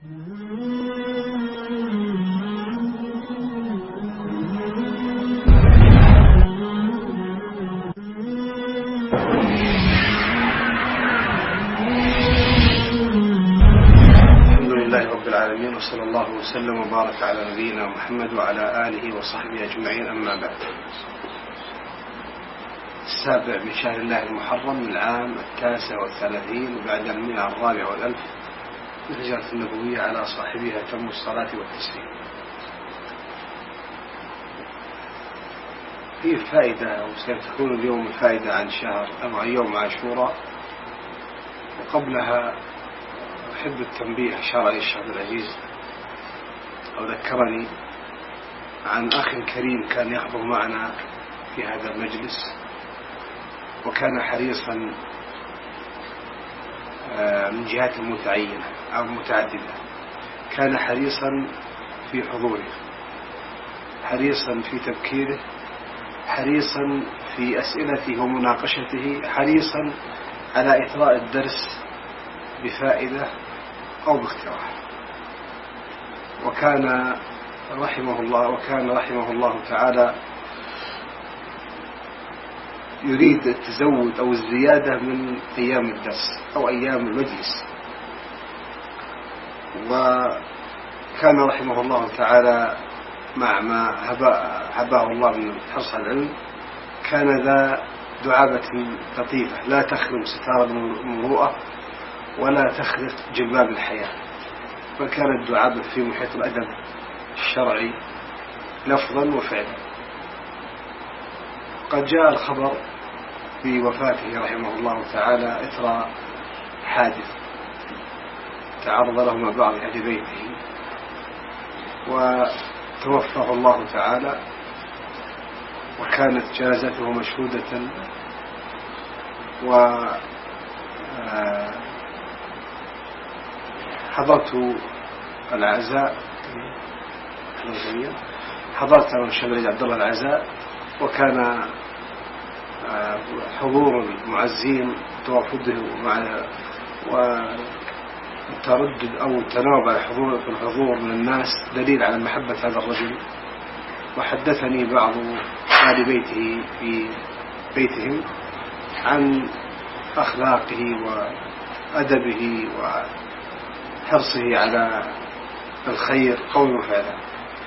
العالمين، وصلى الله وسلم وبارك على نبينا محمد وعلى آله وصحبه أجمعين. أما بعد، 7 من شهر الله المحرم من العام 39 بعد 104 والألف من الهجرة النبوية على صاحبها تم الصلاة والتسليم. فيه فائدة، وستكون اليوم الفائدة عن شهر أو عن يوم عاشوراء. وقبلها أحب التنبيه، أشار عليه الشيخ عبد العزيز أو ذكرني عن أخ كريم كان يحضر معنا في هذا المجلس، وكان حريصا من جهات متعينة أو متعددة، كان حريصا في حضوره، حريصا في تبكيره، حريصا في أسئلته ومناقشته، حريصا على إثراء الدرس بفائدة أو باقتراح. وكان رحمه الله تعالى يريد التزود أو الزيادة من أيام الدرس أو أيام المجلس. وكان رحمه الله تعالى مع ما هباه الله من حرص العلم كان ذا دعابة لطيفة لا تخرم ستار المروءة ولا تخرق جلباب الحياة، فكانت دعابة في محيط الأدب الشرعي لفظا وفعلا. قد جاء الخبر بوفاته رحمه الله تعالى إثر حادث تعرض له مع بعض أهل بيته، وتوفاه الله تعالى، وكانت جنازته مشهودة حضرت العزاء، حضرت أنا الشيخ عبد الله العزاء، وكان حضور المعزين توافده والتردد أو التناوب على الحضور من الناس دليل على محبة هذا الرجل. وحدثني بعض أهل بيته في بيتهم عن أخلاقه وأدبه وحرصه على الخير قوله فعلا.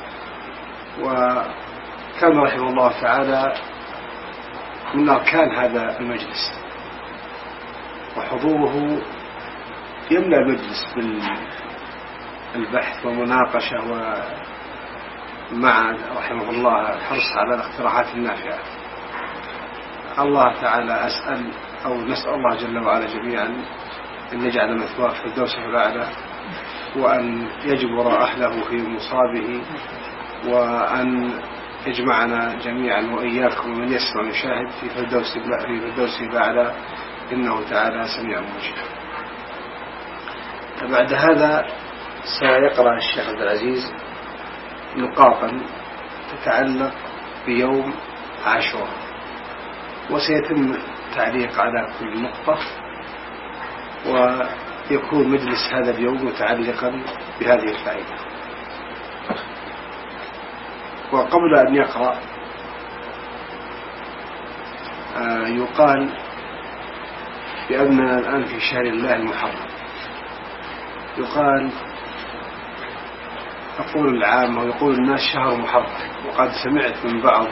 وكان رحمه الله تعالى من أركان هذا المجلس، وحضوره يملأ المجلس بالبحث والمناقشة، ومع رحمه الله الحرص على الاقتراحات النافعة. الله تعالى أسأل أو نسأل الله جل وعلا جميعا أن يجعل مثواه في الدوس الأعلى، وأن يجبر أهله في مصابه، وأن يجمعنا جميعا وإياكم من يسمع ويشاهد في فردوس الأعلى، إنه تعالى سميع مجيب. بعد هذا سيقرأ الشيخ عبد العزيز نقاطا تتعلق بيوم عاشوراء، وسيتم تعليق على كل نقطة، ويكون مجلس هذا اليوم متعلقا بهذه الفائدة. وقبل أن يقرأ يقال بأننا الآن في شهر الله المحرم. يقول العامة ويقول الناس شهر محرم، وقد سمعت من بعض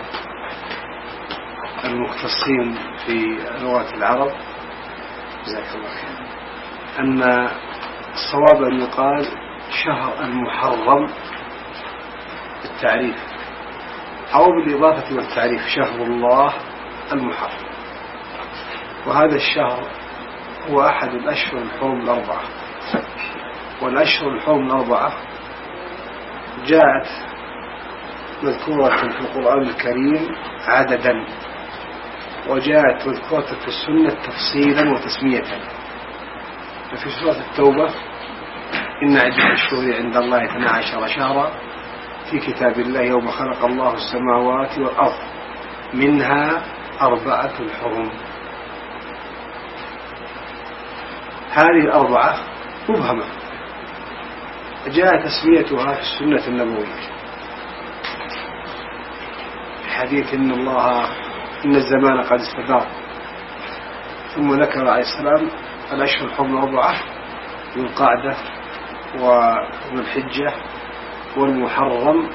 المختصين في لغة العرب جزاك الله خير أن الصواب أن يقال شهر المحرم بالتعريف أو بالإضافة والتعريف، شهر الله المحرم. وهذا الشهر هو أحد الأشهر الحرم الأربعة، والأشهر الحرم الأربعة جاءت مذكورة في القرآن الكريم عددا، وجاءت مذكورة في السنة تفصيلا وتسمية. ففي سورة التوبة إن عدة الشهور عند الله 12 شهرا في كتاب الله يوم خلق الله السماوات والأرض منها 4 حرم. هذه 4 مبهمة، جاء تسميتها في السنة النبوية في حديث إن الزمان قد استدار، ثم ذكر عليه السلام الأشهر الحرم 4: ذو القعدة وذو الحجة والمحرم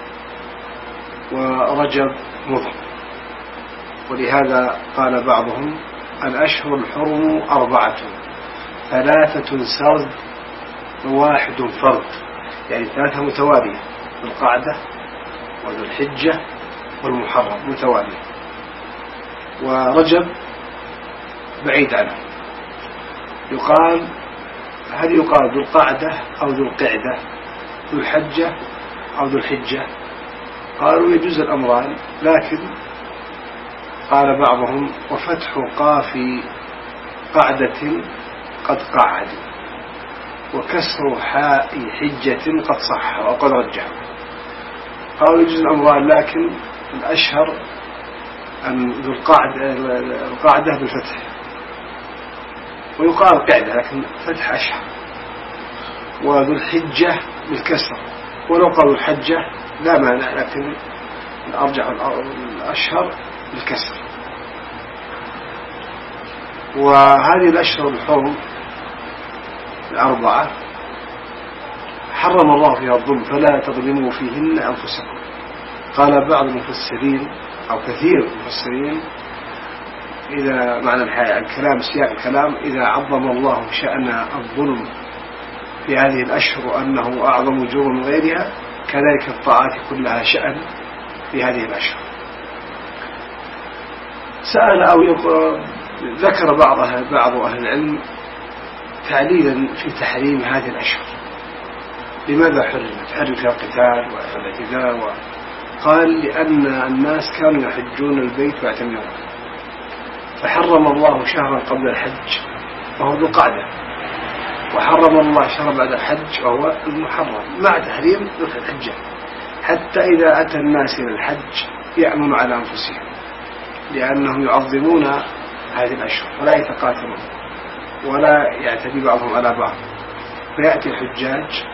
ورجب مضر. ولهذا قال بعضهم: الأشهر الحرم 4: 3 سرد و1 فرد، يعني 3 متوالية: ذو القعدة وذو الحجة والمحرم متوالية، ورجب بعيد عنه. هل يقال ذو القعدة أو ذو القعدة، ذو الحجة أو ذو الحجة؟ قالوا يجوز الأمران، لكن قال بعضهم: وفتح قاف قعدة قد قعد، وكسر حاء حجة قد صح وقد رجع. قالوا يجوز الأمران، لكن الأشهر أن ذو القعدة بالفتح، ويقال قعدة لكن فتح أشهر، وذو الحجة بالكسر، ولو قالوا الحجة لا مانع، لكن الأرجح الأشهر بالكسر. وهذه الأشهر الحرم 4 حرم الله فيها الظلم، فلا تظلموا فيهن أنفسكم. قال بعض المفسرين أو كثير المفسرين إذا معنى الكلام سياق الكلام: إذا عظم الله شأن الظلم في هذه الأشهر أنه أعظم جرم من غيرها، كذلك الطاعات كلها شأن في هذه الأشهر. سأل أو ذكر بعض أهل العلم تعليلا في تحريم هذه الأشهر، لماذا حرم فيها القتال والاعتداء؟ قال: لأن الناس كانوا يحجون البيت ويعتمرون، فحرم الله شهرا قبل الحج وهو ذو القعدة، وحرم الله شهرا بعد الحج وهو المحرم، مع تحريم ذو الحجة، حتى إذا أتى الناس إلى الحج يأمنوا على أنفسهم، لأنهم يعظمون هذه الأشهر ولا يتقاتلون ولا يعتدي بعضهم على بعض. فيأتي الحجاج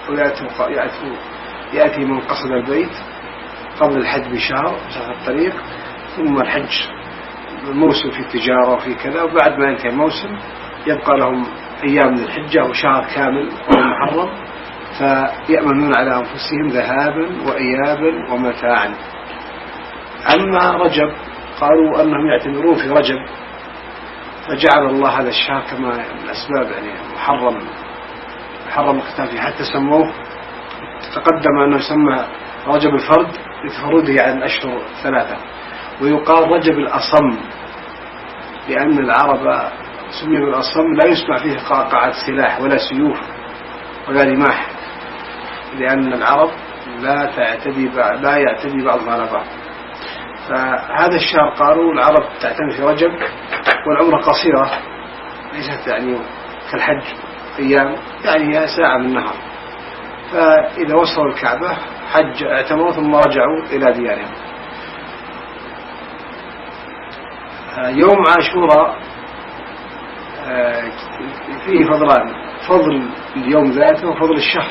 ويأتي من قصد البيت قبل الحج بشهر مسافة الطريق، ثم الحج الموسم في التجارة وفي كذا، وبعد ما ينتهي الموسم يبقى لهم أيام من الحجة وشهر كامل ومحرم، فيأمنون على أنفسهم ذهابا وإيابا ومتاعا. أما رجب قالوا أنهم يعتبرون في رجب، فجعل الله هذا الشهر كما الأسباب، يعني محرم القتال فيه، حتى سموه، تقدم أنه يسمى رجب الفرد لتفرده عن الأشهر 3، ويقال رجب الأصم، لأن العرب سمي بالأصم لا يسمع فيه قعقعة سلاح ولا سيوف ولا رماح، لأن العرب لا يعتدي بعضهم على بعض. فهذا الشهر قالوا العرب تعتني في رجب، والعمرة قصيرة ليست يعني كالحج أيام، يعني هي ساعة من النهار، فإذا وصلوا الكعبة اعتمروا ثم رجعوا إلى ديارهم. يوم عاشوراء فيه فضلان: فضل اليوم ذاته وفضل الشهر،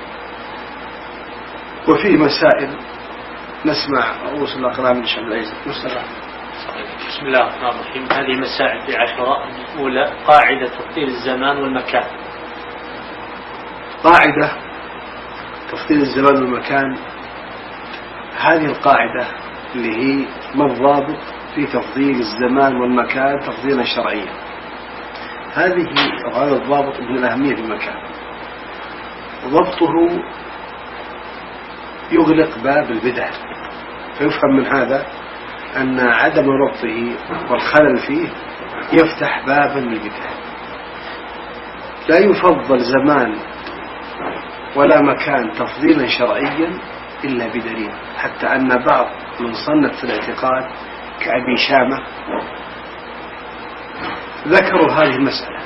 وفيه مسائل نسمع رؤوس الأقلام من شمال العزيز. بسم الله الرحمن الرحيم. هذه مسائل في عاشوراء. الأولى: قاعدة تفضيل الزمان والمكان. قاعدة تفضيل الزمان والمكان، هذه القاعدة اللي هي ما الضابط في تفضيل الزمان والمكان تفضيلا شرعيا. هذا الضابط من الأهمية في المكان، وضبطه يغلق باب البدع. فيفهم من هذا أن عدم ضبطه والخلل فيه يفتح بابا للبدع. لا يفضل زمان ولا مكان تفضيلا شرعيا إلا بدليل، حتى أن بعض من صنف في الاعتقاد كأبي شامة ذكروا هذه المسألة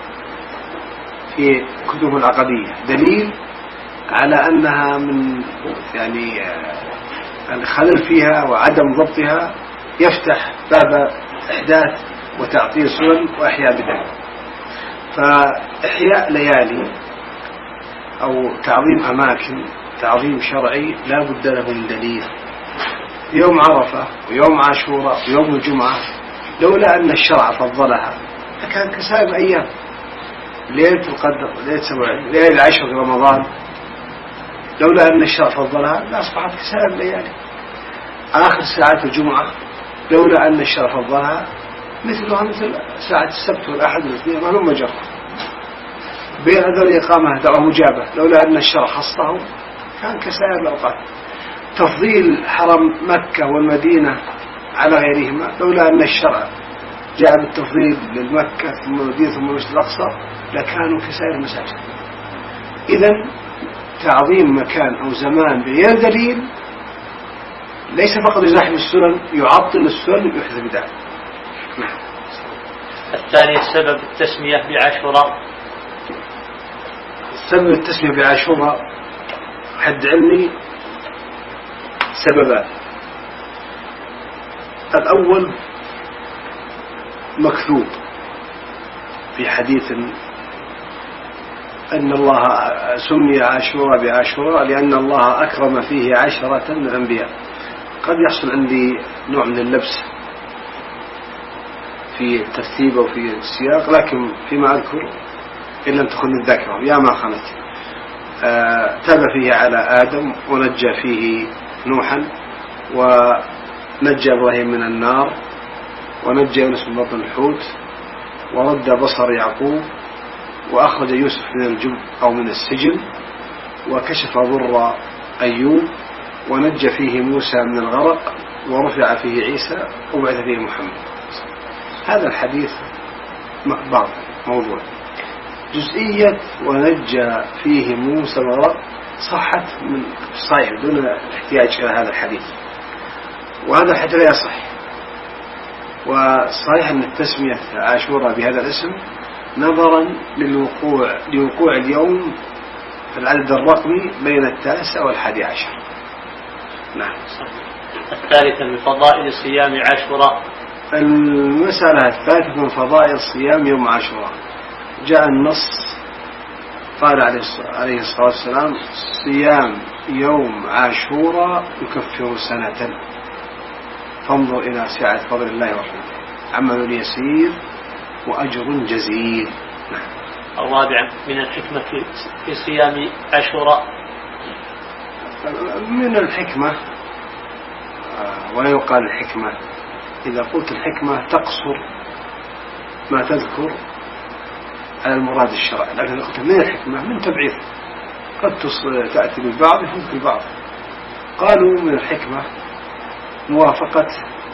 في كتب العقدية، دليل على أنها من يعني الخلل فيها وعدم ضبطها يفتح باب إحداث وتعطيل سنن وإحياء بدع. فإحياء ليالي أو تعظيم أماكن تعظيم شرعي لا بد له من دليل. يوم عرفة ويوم عاشوراء ويوم الجمعة لولا أن الشرع فضلها لكان كسائر أيام. ليلة القدر ليلة العشر في رمضان لولا أن الشرع فضلها لأصبحت كسائر الليالي. آخر ساعات الجمعة لولا أن الشرع فضلها مثلها مثل ساعة السبت والأحد والاثنين ما هم مجرد بين هذول إقامة دعوة مجابة. لولا أن الشرع خصه كان كسائر الأوقات. تفضيل حرم مكة والمدينة على غيرهما لولا أن الشرع جاء بالتفضيل للمكة ثم المدينة ثم المسجد الأقصى لكانوا كسائر المساجد. إذن تعظيم مكان أو زمان بغير دليل ليس فقط يزاحم السنن يعطل السنن ويحدث بدعة. الثاني سبب التسمية بعاشوراء. سبب التسمية بعاشوراء حد علمي سببان. الأول مكذوب في حديث أن الله سمي عاشوراء بعاشوراء لأن الله أكرم فيه 10 من الأنبياء. قد يحصل عندي نوع من اللبس في الترتيب وفي السياق لكن فيما أذكر إن لم تكن الذاكرة يا ما خانت. تاب فيه على آدم ونجى فيه نوحا ونجى إبراهيم من النار ونجى يونس من بطن الحوت ورد بصر يعقوب وأخرج يوسف من الجب أو من السجن وكشف ضر أيوب ونجى فيه موسى من الغرق ورفع فيه عيسى وبعث فيه محمد. هذا الحديث بعض موضوع. جزئية ونجى فيه موسى من الغرق صحت من الصحيح دون احتياج إلى هذا الحديث وهذا الحديث لا يصح. وصحيح أن التسمية عاشوراء بهذا الاسم نظرا لوقوع اليوم في العدد الرقمي بين 9 و11. نعم. الثالثة من فضائل صيام عاشوراء. المسألة الثالثة من فضائل صيام يوم عاشوراء جاء النص قال عليه الصلاة والسلام صيام يوم عاشوراء يكفر سنة. فانظر إلى سعة فضل الله ورحمته عمل يسير وأجر جزيل. نعم. الرابع من الحكمة في صيام عاشوراء. من الحكمة ولا يقال الحكمة. إذا قلت الحكمة تقصر ما تذكر على المراد الشرعي لكن قلت من الحكمة من تبعيض قد تأتي بالبعض يفوت بالبعض. قالوا من الحكمة موافقة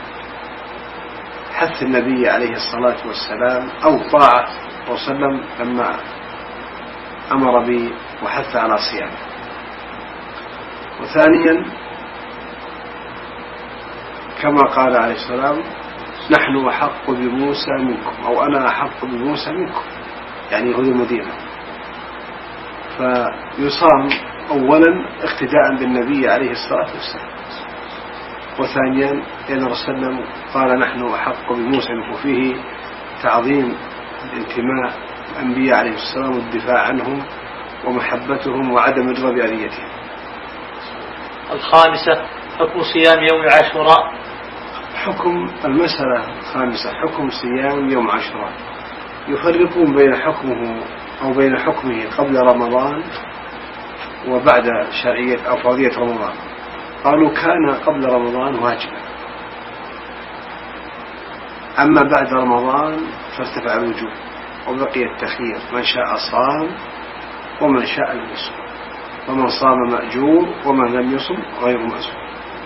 حث النبي عليه الصلاة والسلام أو طاعة صلى الله عليه وسلم لما أمر به وحث على صيامه. وثانيا كما قال عليه السلام نحن أحق بموسى منكم أو أنا أحق بموسى منكم يعني يهود المدينة. فيصام أولا اقتداء بالنبي عليه الصلاة والسلام وثانيا لأن رسولنا قال نحن أحق بموسى منكم فيه تعظيم الانتماء الأنبياء عليه السلام والدفاع عنهم ومحبتهم وعدم الرضا بأذيتهم. الخامسة حكم صيام يوم عاشوراء. حكم المسألة الخامسة حكم صيام يوم عاشوراء. يفرقون بين حكمه أو بين حكمه قبل رمضان وبعد شرعية أو فرضية رمضان. قالوا كان قبل رمضان واجبا أما بعد رمضان فارتفع الوجوب وبقي التخيير من شاء صام ومن شاء لم يصم ومن صام مأجور ومن لم يصم غير مأجور.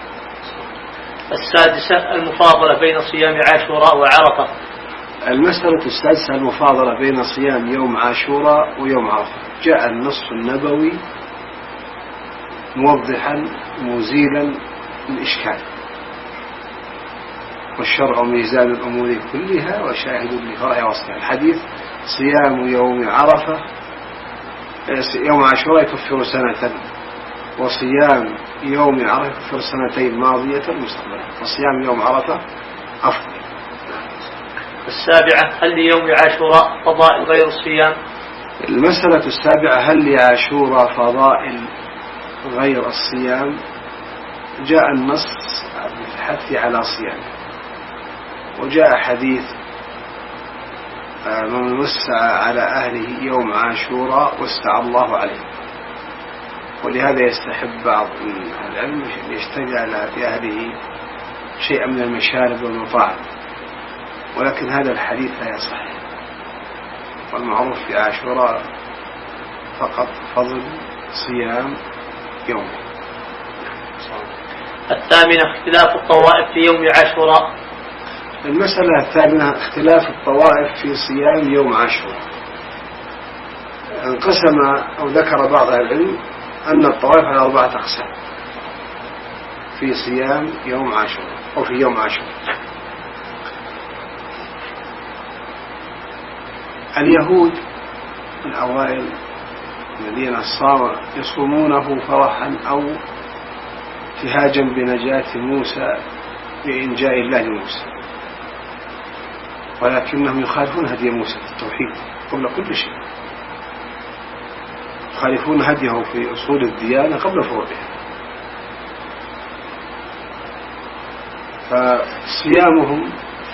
السادسة المفاضلة بين صيام عاشوراء وعرفة. المسألة السادسة المفاضلة بين صيام يوم عاشوراء ويوم عرفة. جاء النص النبوي موضحا مزيلا الإشكال والشرع ميزان الأمور كلها وشاهد لفرع وصلها. الحديث صيام يوم عرفة يوم عاشوراء يكفر سنة وصيام يوم عرفة يكفر سنتين ماضية مستقبلة وصيام يوم عرفة أفضل. السابعة هل ليوم عاشوراء فضائل غير الصيام؟ المسألة السابعة: هل لعاشوراء فضائل غير الصيام؟ جاء النص بالحث على صيامه، وجاء حديث من وسع على أهله يوم عاشوراء وسع الله عليه، ولهذا يستحب بعض العلم أن يشتغل في أهله شيئا من المشارب والمطاعم، ولكن هذا الحديث لا يصح، والمعروف في عاشوراء فقط فضل صيام يوم. الثامنة: اختلاف الطوائف في يوم عاشوراء. المسألة الثامنة: اختلاف الطوائف في صيام يوم عاشوراء. انقسم أو ذكر بعض العلم أن الطوائف على 4 أقسام في صيام يوم عاشوراء أو في يوم عاشوراء. اليهود الأوائل الذين يصومونه فرحا أو ابتهاجا بنجاة موسى بإنجاء الله لموسى، ولكنهم يخالفون هدي موسى في التوحيد قبل كل شيء، يخالفون هديه في أصول الديانة قبل فروعها. فصيامهم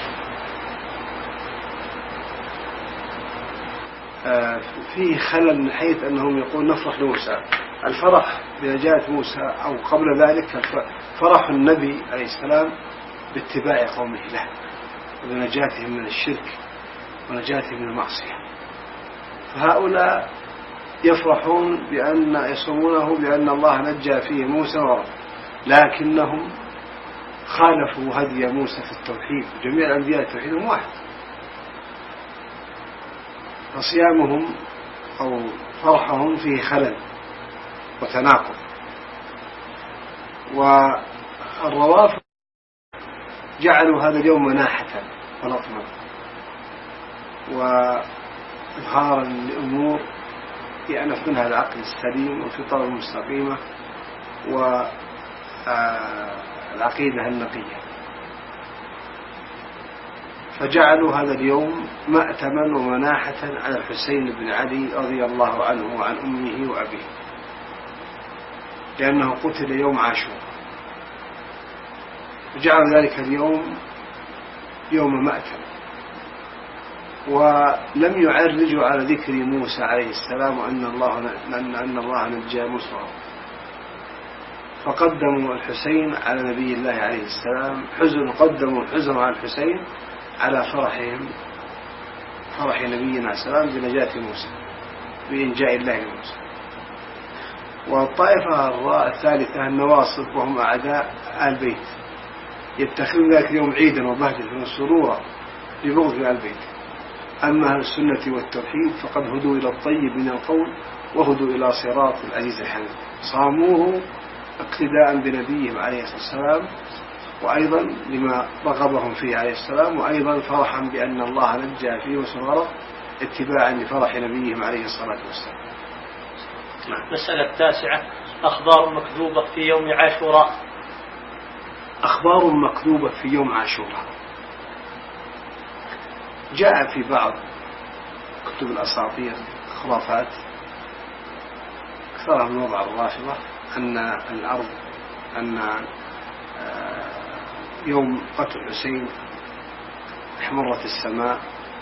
فيه خلل من حيث أنهم يقول نفرح لموسى، الفرح بنجاة موسى أو قبل ذلك فرح النبي عليه السلام باتباع قومه له وبنجاتهم من الشرك ونجاتهم من المعصية. فهؤلاء يفرحون بأن يصومونه بأن الله نجى فيه موسى ورب، لكنهم خالفوا هدي موسى في التوحيد، جميع الأنبياء توحيدهم واحد. فصيامهم أو فرحهم فيه خلل وتناقض. والروافض جعلوا هذا اليوم مناحة ولطمة وإظهارا لأمور يأنف منها العقل السليم والفطرة المستقيمة والعقيدة النقية، فجعلوا هذا اليوم مأتما ومناحة على الحسين بن علي رضي الله عنه وعن أمه وأبيه، لأنه قتل يوم عاشوراء، فجعلوا ذلك اليوم يوم مأتم، ولم يعرجوا على ذكر موسى عليه السلام وأن الله نجى موسى، فقدموا الحسين على نبي الله عليه السلام، قدموا الحزن على الحسين على فرح نبينا عليه السلام بنجاة موسى بإنجاء الله لموسى. والطائفة الثالثة النواصب وهم أعداء آل البيت، يتخذون ذلك اليوم عيدا وبهجة وسرورا لبغض آل البيت. أما أهل السنة والتوحيد فقد هدوا إلى الطيب من القول وهدوا إلى صراط العزيز الحميد، صاموه اقتداء بنبيهم عليه الصلاة والسلام، وأيضا لما رغبهم فيه عليه السلام، وأيضا فرحا بأن الله نجى فيه وسرورا اتباعا لفرح نبيهم عليه الصلاة والسلام. المسألة التاسعة: أخبار مكذوبة في يوم عاشوراء. أخبار مكذوبة في يوم عاشوراء جاء في بعض كتب الأساطير خرافات أكثرها من وضع الرافضة أن يوم قتل الحسين احمرت السماء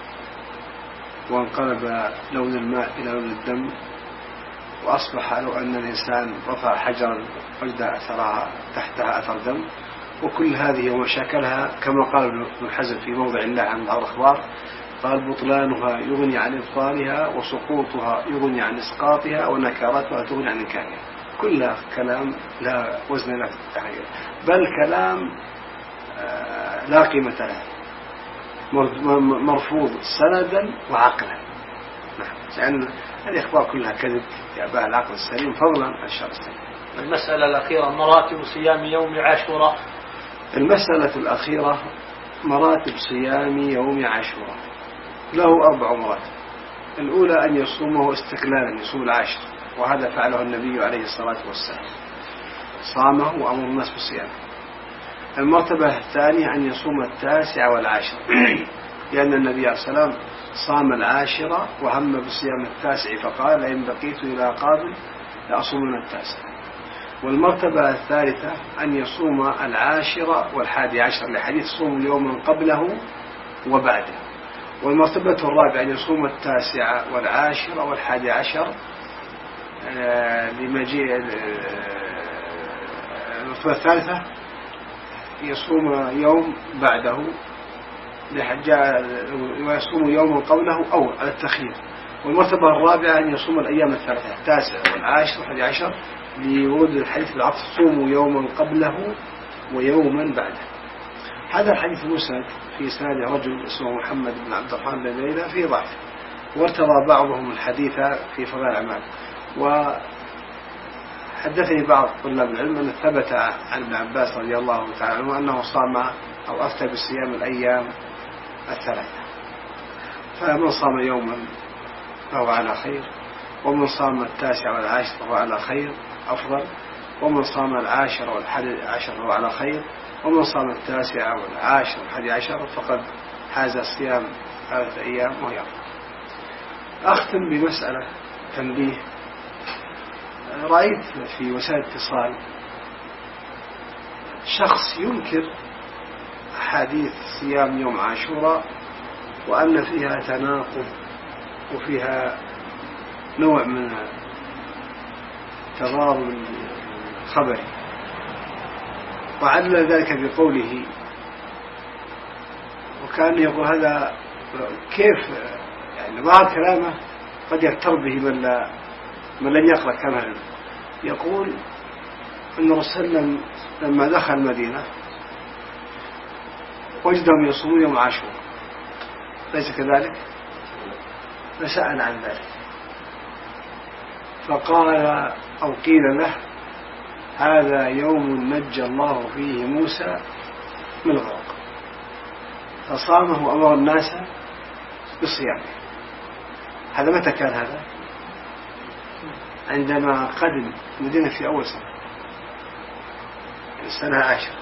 وانقلب لون الماء إلى لون الدم، وأصبح لو أن الإنسان رفع حجرا وجد أثرها تحتها أثر دم. وكل هذه ومشاكلها كما قال ابن حزم في موضع الله عن بعض الأخبار، قال: بطلانها يغني عن إبطالها، وسقوطها يغني عن إسقاطها، ونكارتها تغني عن إنكارها. كلها كلام لا وزن له في التحقيق، بل كلام لا قيمة له، مرفوض سندا وعقلا. لأن هذه أخبار كلها كذب يأباها العقل السليم فضلا عن الشرع السليم. المسألة الأخيرة: مراتب صيام يوم عاشوراء. المسألة الأخيرة: مراتب صيام يوم عاشوراء. له 4 مراتب. الأولى أن يصومه استقلالا، يصوم العاشر، وهذا فعله النبي عليه الصلاة والسلام، صامه وأمر الناس بالصيام. المرتبة الثانية أن يصوم 9 و10، لأن النبي عليه السلام صام العاشرة وهم بصيام التاسع فقال لئن بقيت إلى قابل لأصومن التاسع. والمرتبة الثالثة أن يصوم العاشرة والحادي عشر لحديث صوم يوما قبله وبعده. والمرتبة الرابعة أن يصوم التاسع والعاشرة والحادي عشر لمجيء. المرتبة الثالثة يصوم يوم بعده ويصوم يوما قبله أو على التخيير. والمرتبة الرابعة أن يصوم الأيام الثلاثة التاسع والعاشر والحادي عشر لورود الحديث بالعطف صوموا يوما قبله ويوما بعده. هذا الحديث المسند في إسناد رجل اسمه محمد بن عبد الرحمن بن ليلى في ضعف، وارتضى بعضهم الحديث في فضائل الأعمال. وحدثني بعض طلاب العلم أن ثبت عن ابن عباس رضي الله تعالى عنه أنه صام أو أفتى بصيام الأيام الثلاثة. فمن صام يوما فهو على خير، ومن صام التاسع والعاشر فهو على خير أفضل، ومن صام العاشر والحادي عشر فهو على خير، ومن صام التاسع والعاشر والحادي عشر فقد حاز صيام 3 أيام وهي أفضل. أختم بمسألة تنبيه. رأيت في وسائل الاتصال شخص ينكر أحاديث صيام يوم عاشوراء وأن فيها تناقض وفيها نوع من تضارب خبري، وعلل ذلك بقوله، وكان يقول هذا كيف يعني بعض كلامه قد يغتر به من لم يقرأ كلامه. يقول أن الرسول لما دخل المدينة وجدهم يصومون يوم عاشوراء، ليس كذلك؟ فسأل عن ذلك فقال أو قيل له هذا يوم نجى الله فيه موسى من الغرق، فصامه وأمر الناس بالصيام. هذا متى كان؟ هذا عندما قدم المدينة في أول سنة، السنة 10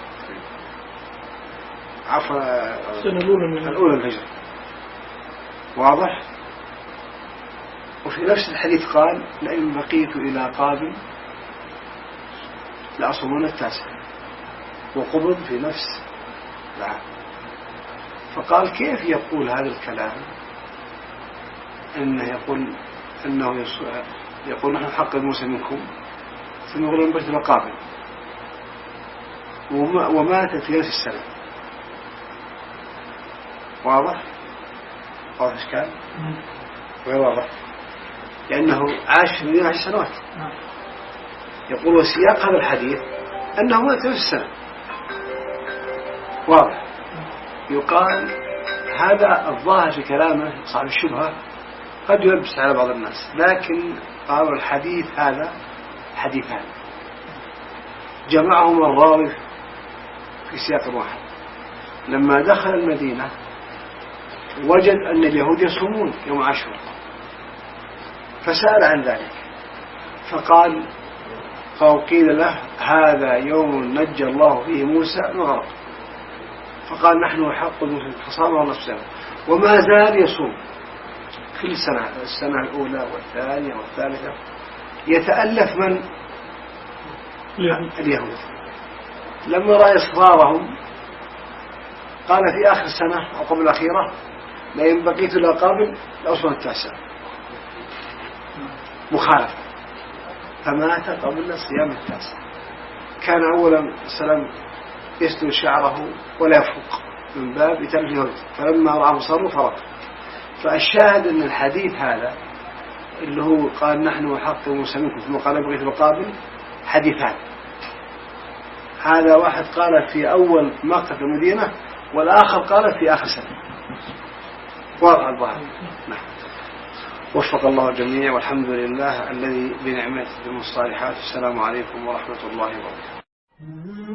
السنة الأولى الهجرة. واضح؟ وفي نفس الحديث قال لئن بقيت إلى قابل لأصومن التاسع، وقبض في نفس العام. فقال كيف يقول هذا الكلام؟ إنه يقول نحن حق موسى منكم، ثم يقول لئن بقيت إلى قابل، ومات في نفس السنة. واضح؟ واضح إشكال؟ غير واضح، لأنه عاش في المدينة 10 سنوات. يقول وسياق هذا الحديث أنه مات في نفس السنة. واضح؟ يقال هذا الظاهر في كلامه صاحب الشبهة قد يلبس على بعض الناس، لكن قالوا الحديث هذا حديثان جمعهم الراوي في سياق واحد. لما دخل المدينة وجد أن اليهود يصومون يوم عاشوراء، فسأل عن ذلك فقال قيل له هذا يوم نجى الله فيه موسى من الغرق، فقال نحن حق المسلم، فصام نفسه وما زال يصوم كل سنة، السنة الأولى والثانية والثالثة. يتألف من؟ اليهود. لما رأى إصرارهم قال في آخر السنة أو قبل الأخيرة لئن بقيت إلى قابل لأصوم التاسع، مخالفة، فمات قبل صيام التاسع. كان أولا السلام يسلو شعره ولا يفوق من باب يتلف اليهود، فلما رأى صروا فرق. فالشاهد أن الحديث هذا اللي هو قال نحن حق موسى منكم ثم قال بقيت إلى قابل حديثان. هذا واحد قال في أول مقطع المدينة، والآخر قال في آخر سنة. واضح الظاهر. نعم. وفق الله الجميع، والحمد لله الذي بنعمته الصالحات. السلام عليكم ورحمة الله وبركاته.